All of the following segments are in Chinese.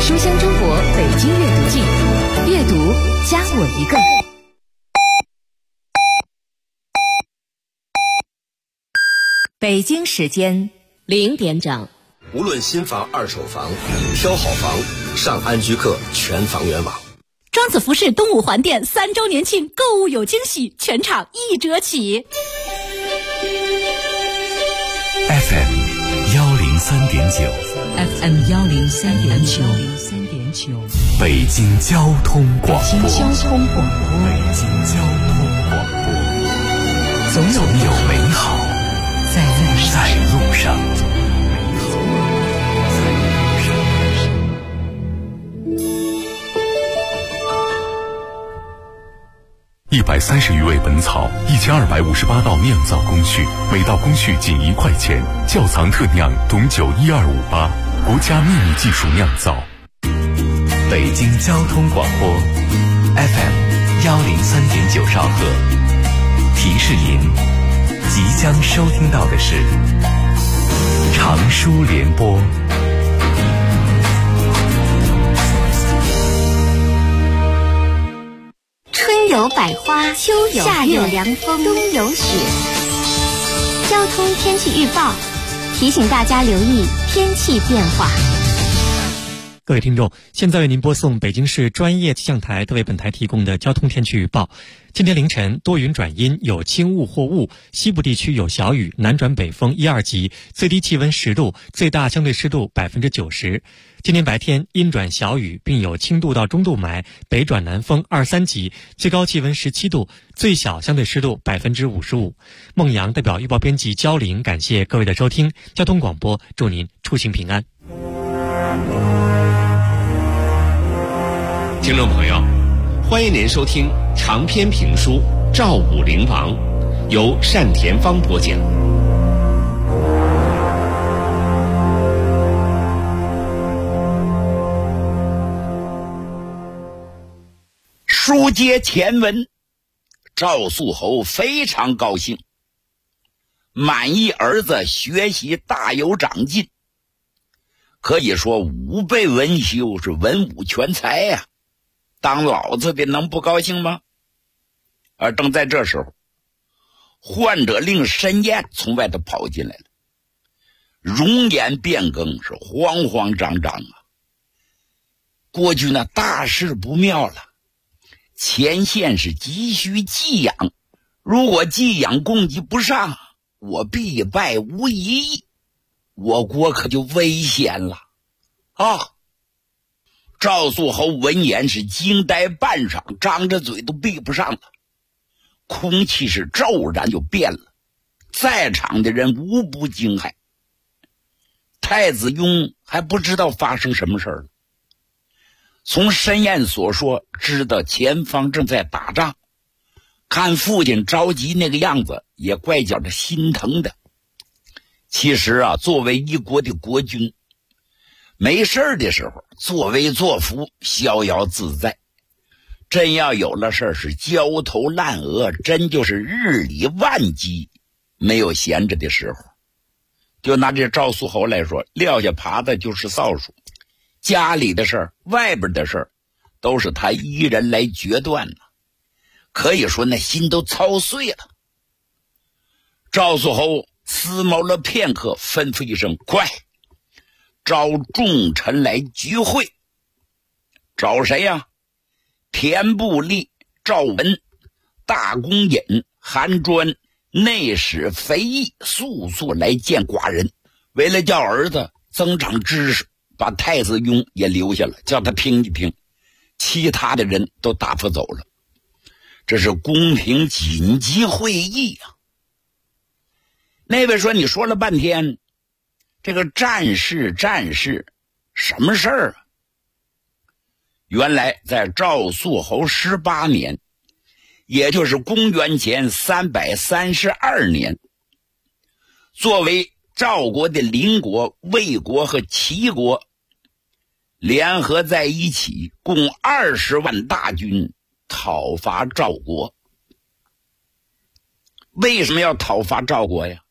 书香中国北京阅读季，阅读加我一个。北京时间0点整。 无论新房、二手房，挑好房，上安居客全房源网。 庄子服饰东五环店3周年庆购物有惊喜，全场1折起。 FM 103.9 FM 103.9 北京交通广播。 北京交通广播，总有美好在路上。 130余味本草，1258道酿造工序，每道工序仅1块钱。窖藏特酿董酒12588，国家秘密技术酿造。 北京交通广播 FM 103.9兆赫，提示您即将收听到的是长书联播。 春有百花，秋有夏有凉风，冬有雪。交通天气预报提醒大家留意天气变化。 各位听众，现在为您播送北京市专业气象台为本台提供的交通天气预报。今天凌晨多云转阴，有轻雾或雾，西部地区有小雨，南转北风1、2级，最低气温10度，最大相对湿度90%。今天白天阴转小雨，并有轻度到中度霾，北转南风2、3级，最高气温17度，最小相对湿度55%。孟阳代表预报编辑焦玲，感谢各位的收听。交通广播，祝您出行平安。 听众朋友，欢迎您收听长篇评书《赵武灵王》，由单田芳播讲。 书接前文，赵肃侯非常高兴，满意儿子学习大有长进，可以说武备文修，是文武全才呀。当老子的能不高兴吗？而正在这时候，患者令申燕从外头跑进来了，容颜变更，是慌慌张张啊。国君呢，大事不妙了，前线是急需给养，如果给养供给不上，我必败无疑义，我国可就危险了啊！赵肃侯闻言是惊呆半晌，张着嘴都闭不上了，空气是骤然就变了，在场的人无不惊骇。太子雍还不知道发生什么事儿了，从申燕所说知道前方正在打仗，看父亲着急那个样子，也怪觉着心疼的。其实啊，作为一国的国君，没事的时候作威作福，逍遥自在，真要有了事是焦头烂额，真就是日理万机，没有闲着的时候。就拿这赵肃侯来说，撂下耙子就是扫帚，家里的事儿，外边的事儿，都是他一人来决断呢，可以说那心都操碎了。赵肃侯思谋了片刻，吩咐一声：快召众臣来聚会。找谁呀？田部立、赵文、大公尹、韩专、内史肥义速速来见寡人。为了叫儿子增长知识，把太子雍也留下了，叫他听一听，其他的人都打发走了。这是宫廷紧急会议啊！那位说，你说了半天这个战事什么事儿啊？原来在赵肃侯18年，也就是公元前332年，作为赵国的邻国魏国和齐国联合在一起，共20万大军讨伐赵国。为什么要讨伐赵国呀？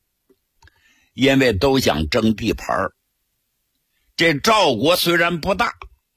因为都想争地盘。这赵国虽然不大，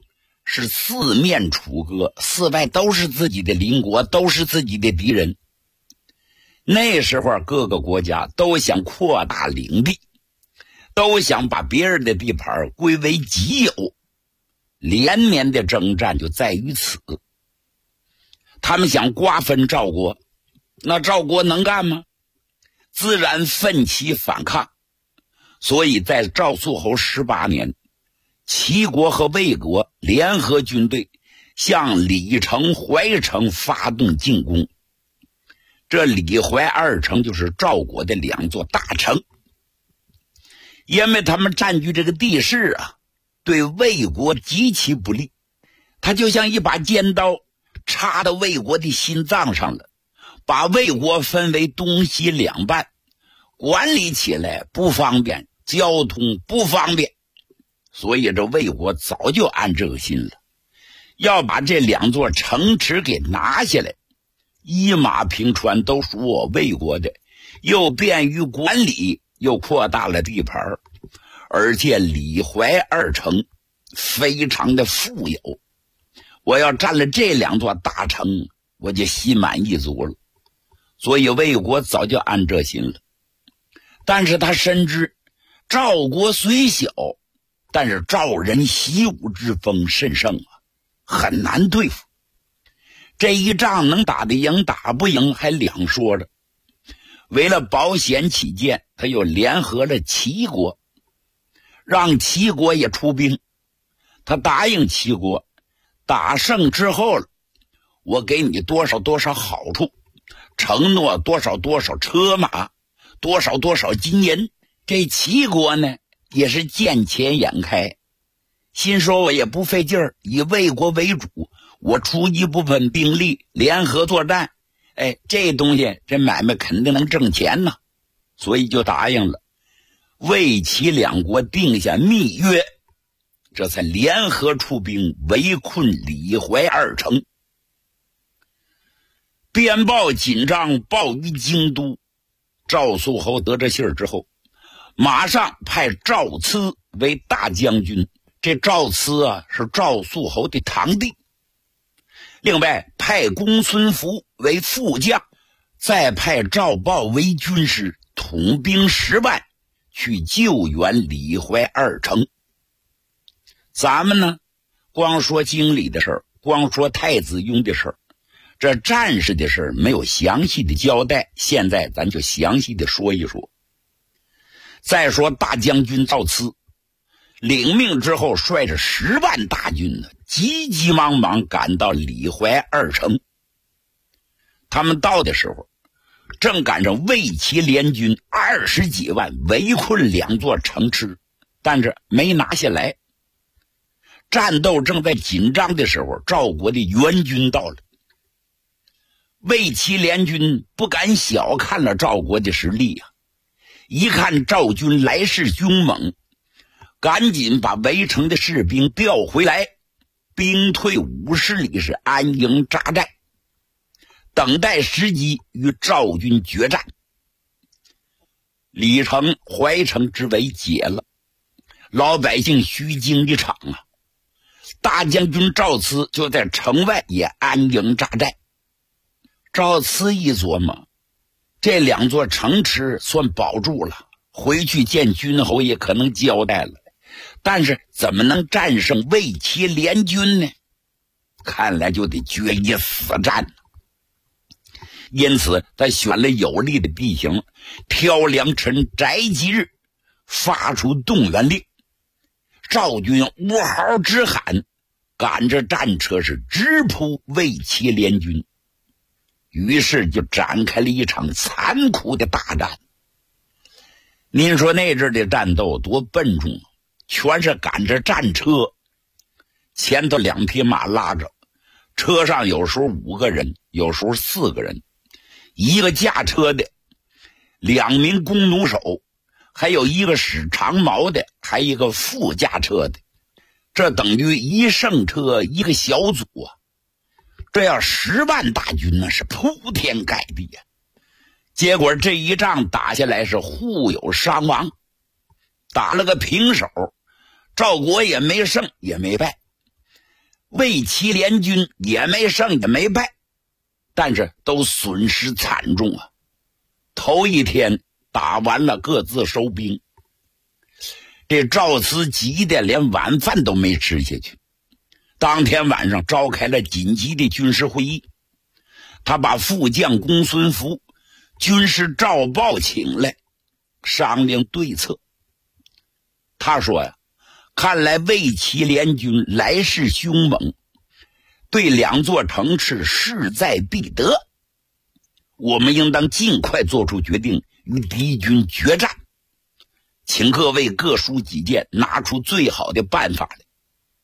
是四面楚歌，四外都是自己的邻国，都是自己的敌人。那时候各个国家都想扩大领地，都想把别人的地盘归为己有，连绵的征战就在于此。他们想瓜分赵国，那赵国能干吗？自然奋起反抗。所以在赵肃侯18年，齐国和魏国联合军队向李城、怀城发动进攻。这李怀二城就是赵国的2座大城，因为他们占据这个地势啊，对魏国极其不利。他就像一把尖刀插到魏国的心脏上了，把魏国分为东西两半，管理起来不方便，交通不方便。所以这魏国早就安这个心了，要把这2座城池给拿下来，一马平川，都属我魏国的，又便于管理，又扩大了地盘，而且李怀二城非常的富有，我要占了这2座大城，我就心满意足了。所以魏国早就安这心了。但是他深知赵国虽小，但是赵人习武之风甚盛啊，很难对付。这一仗能打得赢打不赢还两说着。为了保险起见，他又联合了齐国，让齐国也出兵。他答应齐国，打胜之后了，我给你多少多少好处，承诺多少多少车马，多少多少金银。这齐国呢也是见钱眼开，心说我也不费劲儿，以魏国为主，我出一部分兵力联合作战，这东西这买卖肯定能挣钱呢，所以就答应了。魏齐2国定下密约，这才联合出兵围困李怀二城。边报紧张报于京都，赵肃侯得这信儿之后，马上派赵咨为大将军。这赵咨啊是赵肃侯的堂弟。另外派公孙福为副将，再派赵豹为军师，统兵10万去救援李怀二城。咱们呢光说经理的事儿，光说太子雍的事儿，这战士的事儿没有详细的交代，现在咱就详细的说一说。再说大将军赵咨领命之后，率着10万大军呢，急急忙忙赶到李怀二城。他们到的时候，正赶上魏齐联军20几万围困2座城池，但是没拿下来。战斗正在紧张的时候，赵国的援军到了。魏齐联军不敢小看了赵国的实力啊！一看赵军来势凶猛，赶紧把围城的士兵调回来，兵退50里，是安营扎寨，等待时机与赵军决战。李城、怀城之围解了，老百姓虚惊一场啊！大将军赵咨就在城外也安营扎寨。赵咨一琢磨，这2座城池算保住了，回去见君侯也可能交代了，但是怎么能战胜魏齐联军呢？看来就得决一死战。因此他选了有利的地形，挑良辰宅吉日，发出动员令。赵军呜嚎直喊，赶着战车是直扑魏齐联军。于是就展开了一场残酷的大战。您说那阵的战斗多笨重啊，全是赶着战车，前头2匹马拉着，车上有时候5个人，有时候4个人，一个驾车的，2名弓弩手，还有一个使长矛的，还一个副驾车的，这等于一胜车一个小组啊！这要10万大军那是铺天盖地啊！结果这一仗打下来是互有伤亡，打了个平手，赵国也没胜也没败。 魏齐联军也没胜也没败，但是都损失惨重啊。头一天打完了，各自收兵。这赵慈急得连晚饭都没吃下去。当天晚上召开了紧急的军事会议，他把副将公孙福、军师赵豹请来商量对策。他说呀，看来魏齐联军来势凶猛，对两座城池势在必得，我们应当尽快做出决定，与敌军决战。请各位各抒己见，拿出最好的办法来。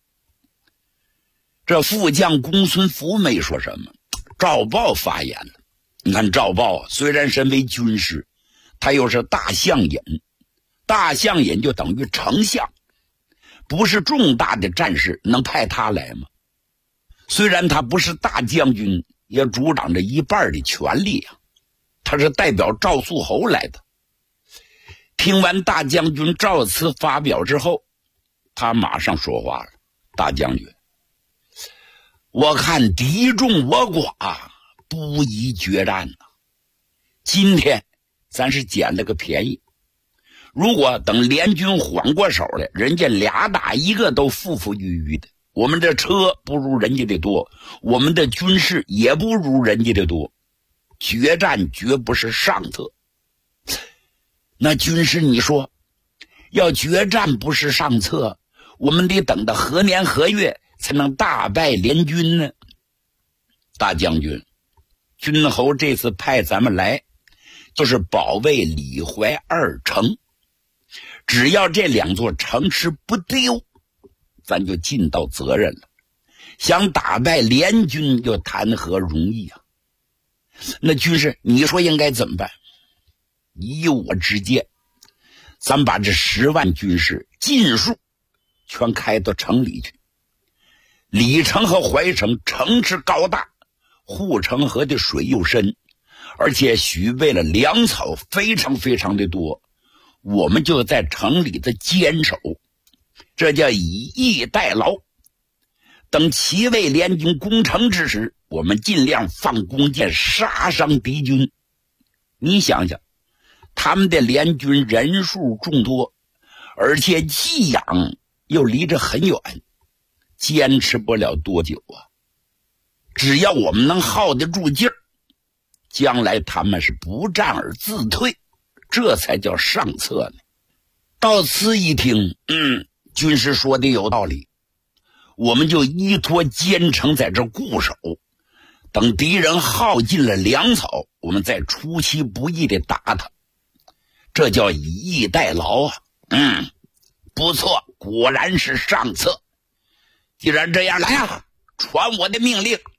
这副将公孙福没说什么，赵豹发言了。你看赵豹虽然身为军师，他又是大相引，大相引就等于丞相，不是重大的战事能派他来吗？虽然他不是大将军，也主掌着一半的权力啊，他是代表赵肃侯来的。听完大将军赵慈发表之后，他马上说话了。大将军，我看敌众我寡，不宜决战呐。今天咱是捡了个便宜，如果等联军缓过手来，人家俩打一个都富富裕裕的，我们的车不如人家的多，我们的军事也不如人家的多，决战绝不是上策。那军师你说，要决战不是上策，我们得等到何年何月才能大败联军呢？大将军，君侯这次派咱们来，就是保卫李淮二城，只要这两座城池不丢，咱就尽到责任了。想打败联军又谈何容易啊？那军师你说应该怎么办？以我之见，咱把这10万军士尽数全开到城里去。李城和淮城城池高大，护城河的水又深，而且许备了粮草非常非常的多，我们就在城里的坚守，这叫以逸待劳。等齐魏联军攻城之时，我们尽量放弓箭杀伤敌军。你想想，他们的联军人数众多，而且济阳又离着很远，坚持不了多久啊。只要我们能耗得住劲儿，将来他们是不战而自退，这才叫上策呢。到此一听，军师说的有道理，我们就依托坚城在这固守，等敌人耗尽了粮草，我们再出其不意的打他，这叫以逸待劳啊。不错，果然是上策。既然这样，来啊，传我的命令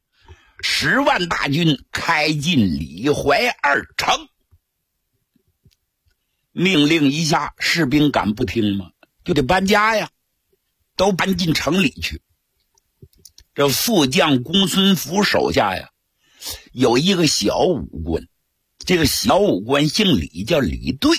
，10万大军开进李淮二城。命令一下，士兵敢不听吗？就得搬家呀，都搬进城里去。这副将公孙福手下呀，有一个小武官，这个小武官姓李，叫李队。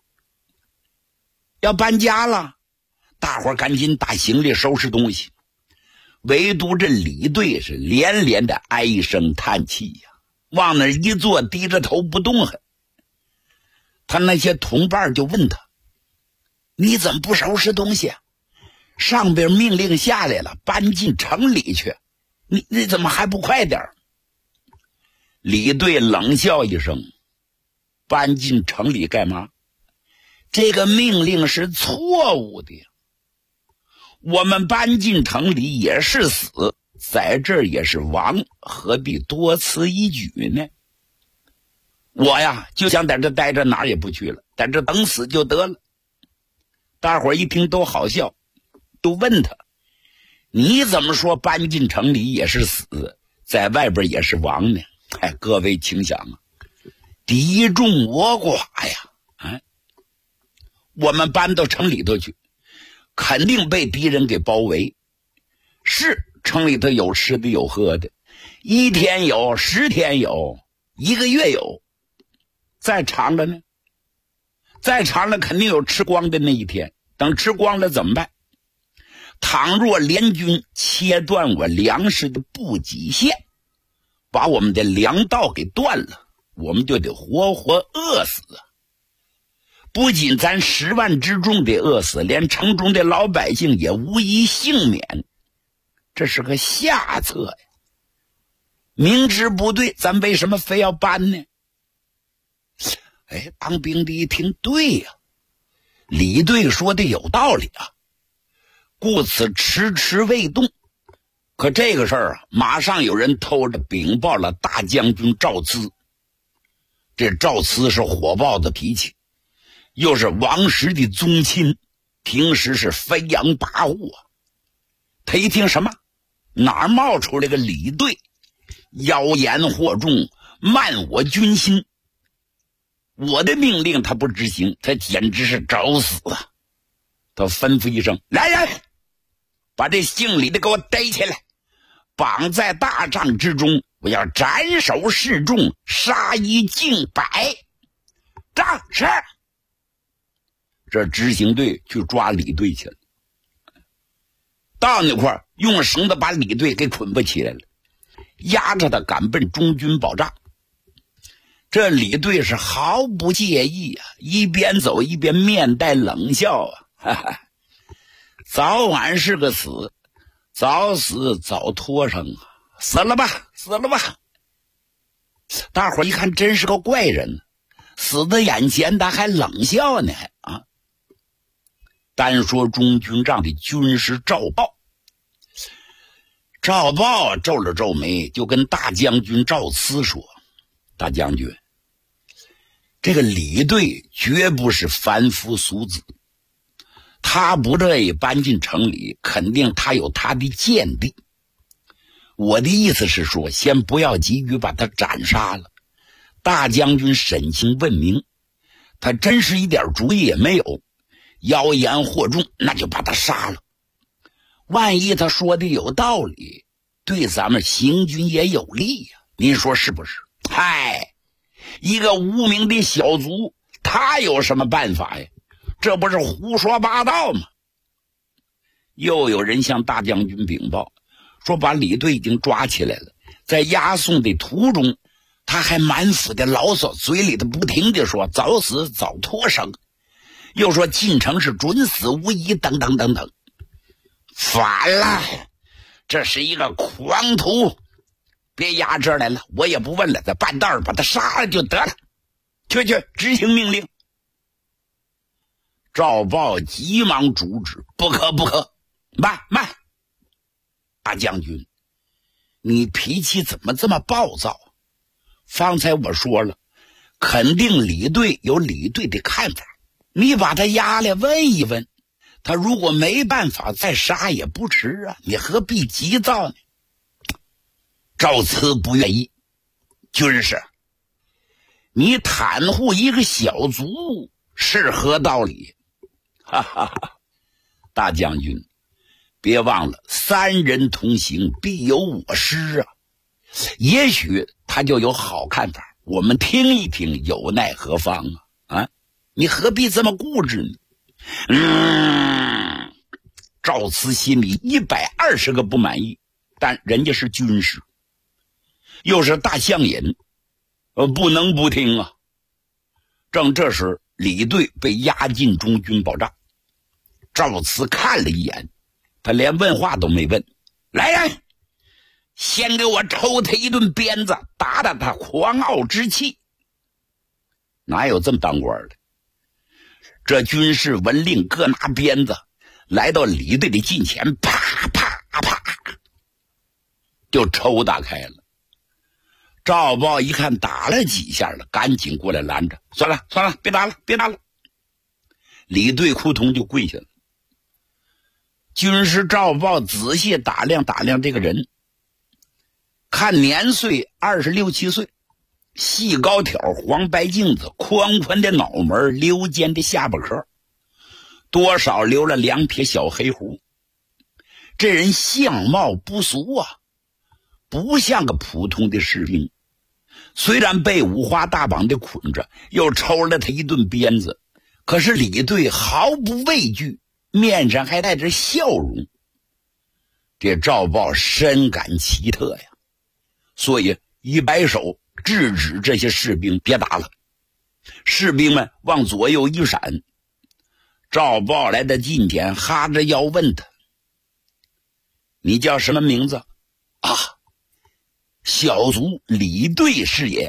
要搬家了，大伙赶紧打行李收拾东西。唯独这李队是连连的唉声叹气呀，往那一坐，低着头不动弹。他那些同伴就问他：“你怎么不收拾东西啊？上边命令下来了，搬进城里去，你怎么还不快点？”李队冷笑一声：“搬进城里干嘛？这个命令是错误的呀。我们搬进城里也是死，在这儿也是亡，何必多此一举呢？我呀就想在这待着，哪儿也不去了，在这等死就得了。”大伙儿一听都好笑，都问他：“你怎么说搬进城里也是死，在外边也是亡呢？”各位请想啊，敌众我寡呀，我们搬到城里头去，肯定被敌人给包围。是城里头有吃的有喝的，1天有，10天有，1个月有，再长了呢？再长了肯定有吃光的那一天。等吃光了怎么办？ 倘若联军切断我粮食的补给线，把我们的粮道给断了，我们就得活活饿死啊！不仅咱10万之众得饿死，连城中的老百姓也无一幸免。这是个下策呀！明知不对，咱为什么非要搬呢？当兵的一听，对呀，李队说的有道理啊，故此迟迟未动。可这个事儿啊，马上有人偷着禀报了大将军赵咨。这赵咨是火爆的脾气，又是王石的宗亲，平时是飞扬跋扈啊。他一听什么，哪儿冒出来个李队，妖言惑众，慢我军心，我的命令他不执行，他简直是找死啊！他吩咐一声：“来人，把这姓李的给我逮起来，绑在大帐之中，我要斩首示众，杀一儆百。”战是。这执行队去抓李队去了，到那块儿用绳子把李队给捆绑起来了，压着他赶奔中军保障。这李队是毫不介意啊，一边走一边面带冷笑啊，哈哈，早晚是个死，早死早脱生啊，死了吧，死了吧。大伙儿一看，真是个怪人，死在眼前他还冷笑呢啊！单说中军帐的军师赵豹，赵豹皱了皱眉，就跟大将军赵咨说：“大将军，这个李队绝不是凡夫俗子，他不乐意搬进城里，肯定他有他的见地。我的意思是说，先不要急于把他斩杀了，大将军审清问明，他真是一点主意也没有，妖言惑众，那就把他杀了。万一他说的有道理，对咱们行军也有利呀，您说是不是？嗨，一个无名的小卒，他有什么办法呀？这不是胡说八道吗？又有人向大将军禀报，说把李队已经抓起来了，在押送的途中，他还满腹的牢骚，嘴里头不停的说早死早脱生，又说进城是准死无疑，等等等等。反了，这是一个狂徒，别压这儿来了，我也不问了，在半道儿把他杀了就得了。去执行命令。赵豹急忙阻止：“不可，慢！大将军，你脾气怎么这么暴躁？方才我说了，肯定李队有李队的看法，你把他押来问一问，他如果没办法再杀也不迟啊，你何必急躁呢？”赵咨不愿意：“军师，你袒护一个小卒是何道理？”哈哈哈，大将军，别忘了3人同行必有我师啊，也许他就有好看法，我们听一听有奈何方啊？你何必这么固执呢？赵咨心里120个不满意，但人家是军师，又是大相引，不能不听啊。正这时，李队被押进中军保障，赵咨看了一眼，他连问话都没问：“来人，先给我抽他一顿鞭子，打打他狂傲之气。”哪有这么当官的？这军士闻令，各拿鞭子来到李队的近前，啪啪啪就抽打开了。赵豹一看打了几下了，赶紧过来拦着：“算了，别打了。”李队扑通就跪下了。军师赵豹仔细打量这个人，看年岁26、7岁，细高挑，黄白镜子，宽宽的脑门，溜尖的下巴壳，多少留了2撇小黑胡。这人相貌不俗啊，不像个普通的士兵。虽然被五花大绑的捆着，又抽了他一顿鞭子，可是李队毫不畏惧，面上还带着笑容。 这赵豹深感奇特呀，所以一摆手制止这些士兵别打了。士兵们往左右一闪，赵豹来的近前，哈着腰问他：“你叫什么名字？”“啊，小卒李队是也。”“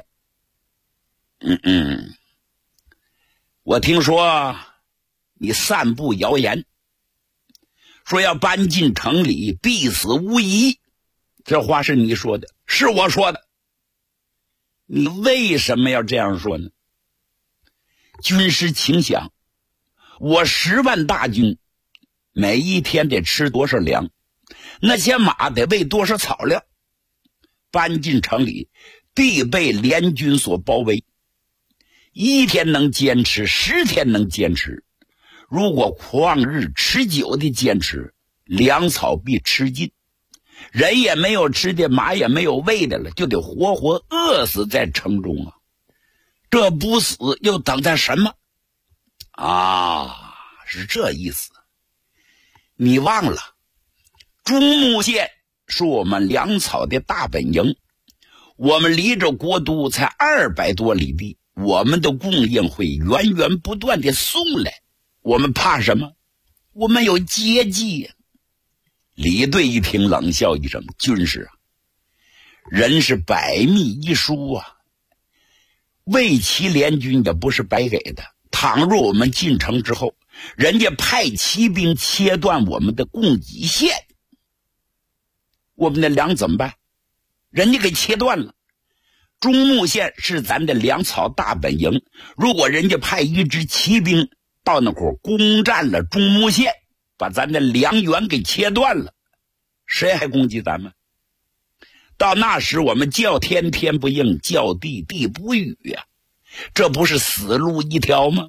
我听说你散布谣言，说要搬进城里必死无疑，这话是你说的？”“是我说的。”“你为什么要这样说呢？”“军师请想，我10万大军，每一天得吃多少粮？那些马得喂多少草料？搬进城里，必被联军所包围。1天能坚持，10天能坚持。如果旷日持久的坚持，粮草必吃尽，人也没有吃的，马也没有喂的了，就得活活饿死在城中啊！这不死又等待什么？”“啊，是这意思。你忘了，中牟县是我们粮草的大本营，我们离着国都才200多里地，我们的供应会源源不断的送来，我们怕什么？我们有接济呀。”李队一听冷笑一声：“军师啊，人是百密一疏啊，魏齐联军也不是白给的。倘若我们进城之后，人家派骑兵切断我们的供给线，我们的粮怎么办？人家给切断了。中牟县是咱的粮草大本营，如果人家派一支骑兵到那块攻占了中牟县，把咱的粮源给切断了，谁还攻击咱们？到那时我们叫天天不应，叫地地不语呀，这不是死路一条吗？”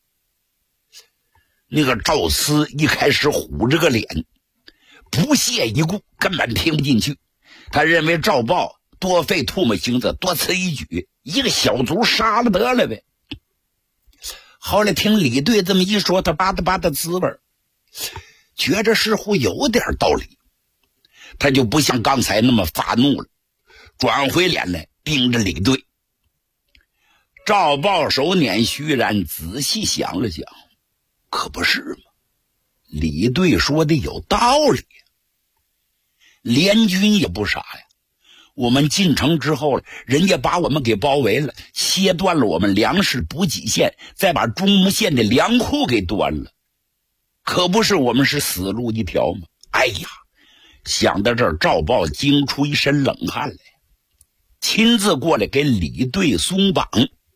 那个赵思一开始虎着个脸，不屑一顾，根本听不进去。他认为赵豹多费唾沫星子，多此一举，一个小卒杀了得了呗。后来听李队这么一说，他吧嗒滋味，觉着似乎有点道理，他就不像刚才那么发怒了，转回脸来盯着李队。赵豹手捻须髯，仔细想了想，可不是吗？李队说的有道理，联军也不傻呀。我们进城之后，人家把我们给包围了，切断了我们粮食补给线，再把中牟县的粮库给端了，可不是我们是死路一条吗？哎呀，想到这儿，赵豹惊出一身冷汗来，亲自过来给李队松绑。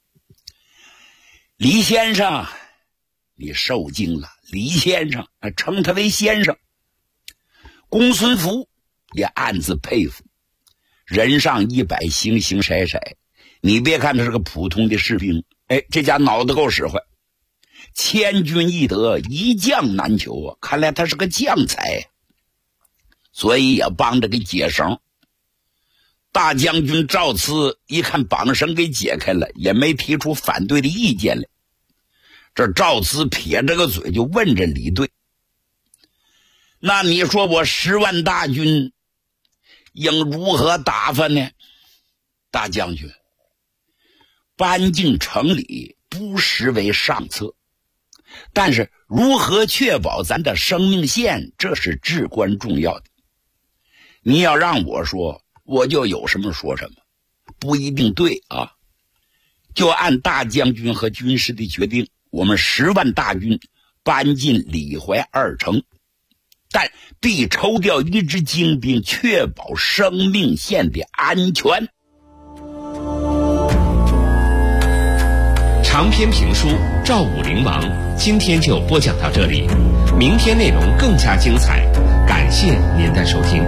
李先生，你受惊了。李先生称他为先生。公孙福也暗自佩服，人上100，形形色色。你别看他是个普通的士兵，这家脑子够使唤。千军易得，一将难求啊！看来他是个将才，所以也帮着给解绳。大将军赵慈一看绑绳给解开了，也没提出反对的意见来。这赵慈撇着个嘴就问着李队：“那你说我10万大军应如何打发呢？”“大将军，搬进城里不失为上策，但是如何确保咱的生命线，这是至关重要的。你要让我说，我就有什么说什么，不一定对啊。就按大将军和军师的决定，我们10万大军搬进李淮2城，但必抽调一支精兵，确保生命线的安全。” 长篇评书《赵武灵王》今天就播讲到这里，明天内容更加精彩，感谢您的收听。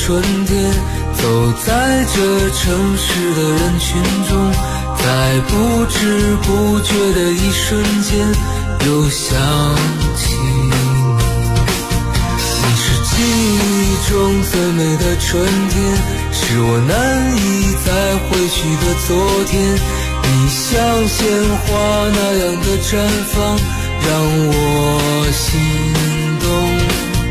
春天，走在这城市的人群中，在不知不觉的一瞬间又想起你是记忆中最美的春天，是我难以再回去的昨天，你像鲜花那样的绽放让我心动。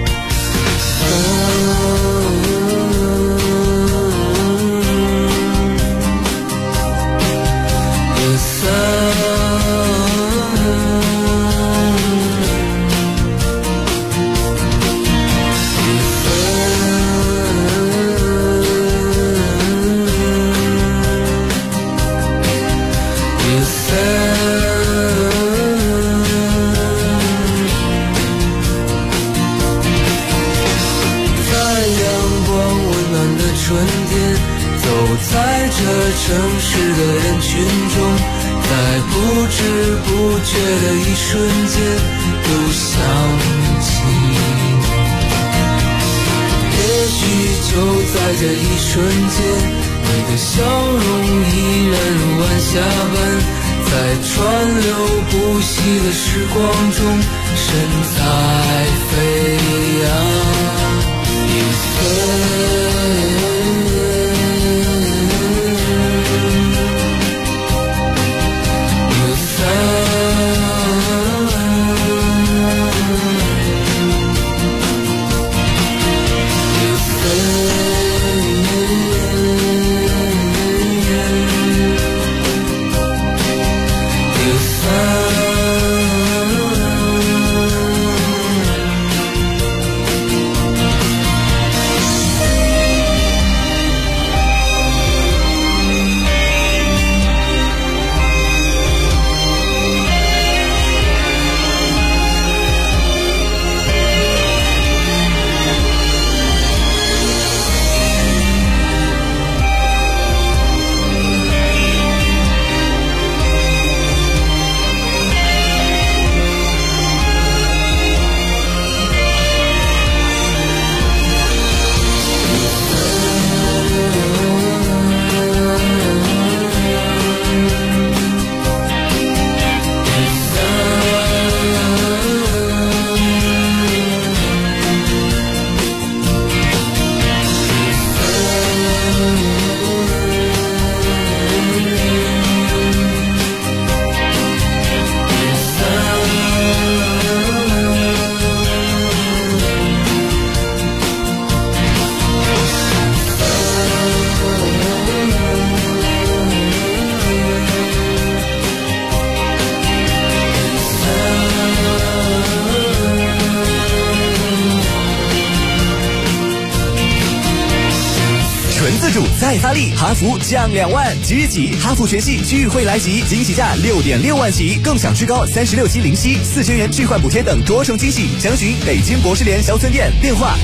城市的人群中，在不知不觉的一瞬间又想起你，也许就在这一瞬间，你的笑容依然如晚霞般，在川流不息的时光中神采飞扬。一岁再发力，哈弗降2万，即日起哈弗全系聚会来袭，惊喜价6.6万起，更享最高36期零息，4000元置换补贴等多重惊喜。详询北京博士联小村店，电话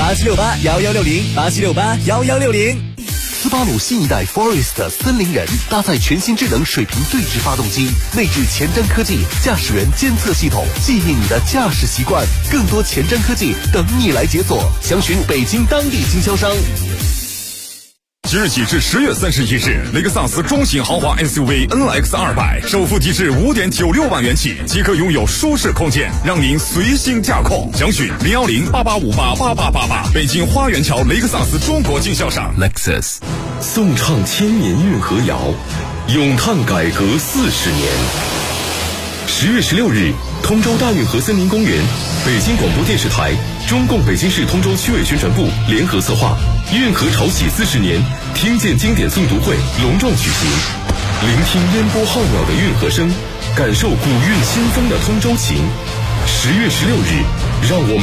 87681160，87681160。 斯巴鲁新一代 Forest 森林人搭载全新智能水平对置发动机，内置前瞻科技驾驶员监测系统，记忆你的驾驶习惯，更多前瞻科技等你来解锁。详询北京当地经销商。 即日起至10月31日，雷克萨斯中型豪华 SUV NX 200首付提至5.96万元起，即可拥有舒适空间，让您随心驾控。详询01088588888，北京花园桥雷克萨斯中国经销商。 Lexus 颂唱千年运河谣，咏叹改革40年。10月16日，通州大运河森林公园，北京广播电视台、中共北京市通州区委宣传部联合策划运河潮起40年听见经典诵读会隆壮举行，聆听烟波浩渺的运河声，感受古韵新风的通州情。10月16日，让我们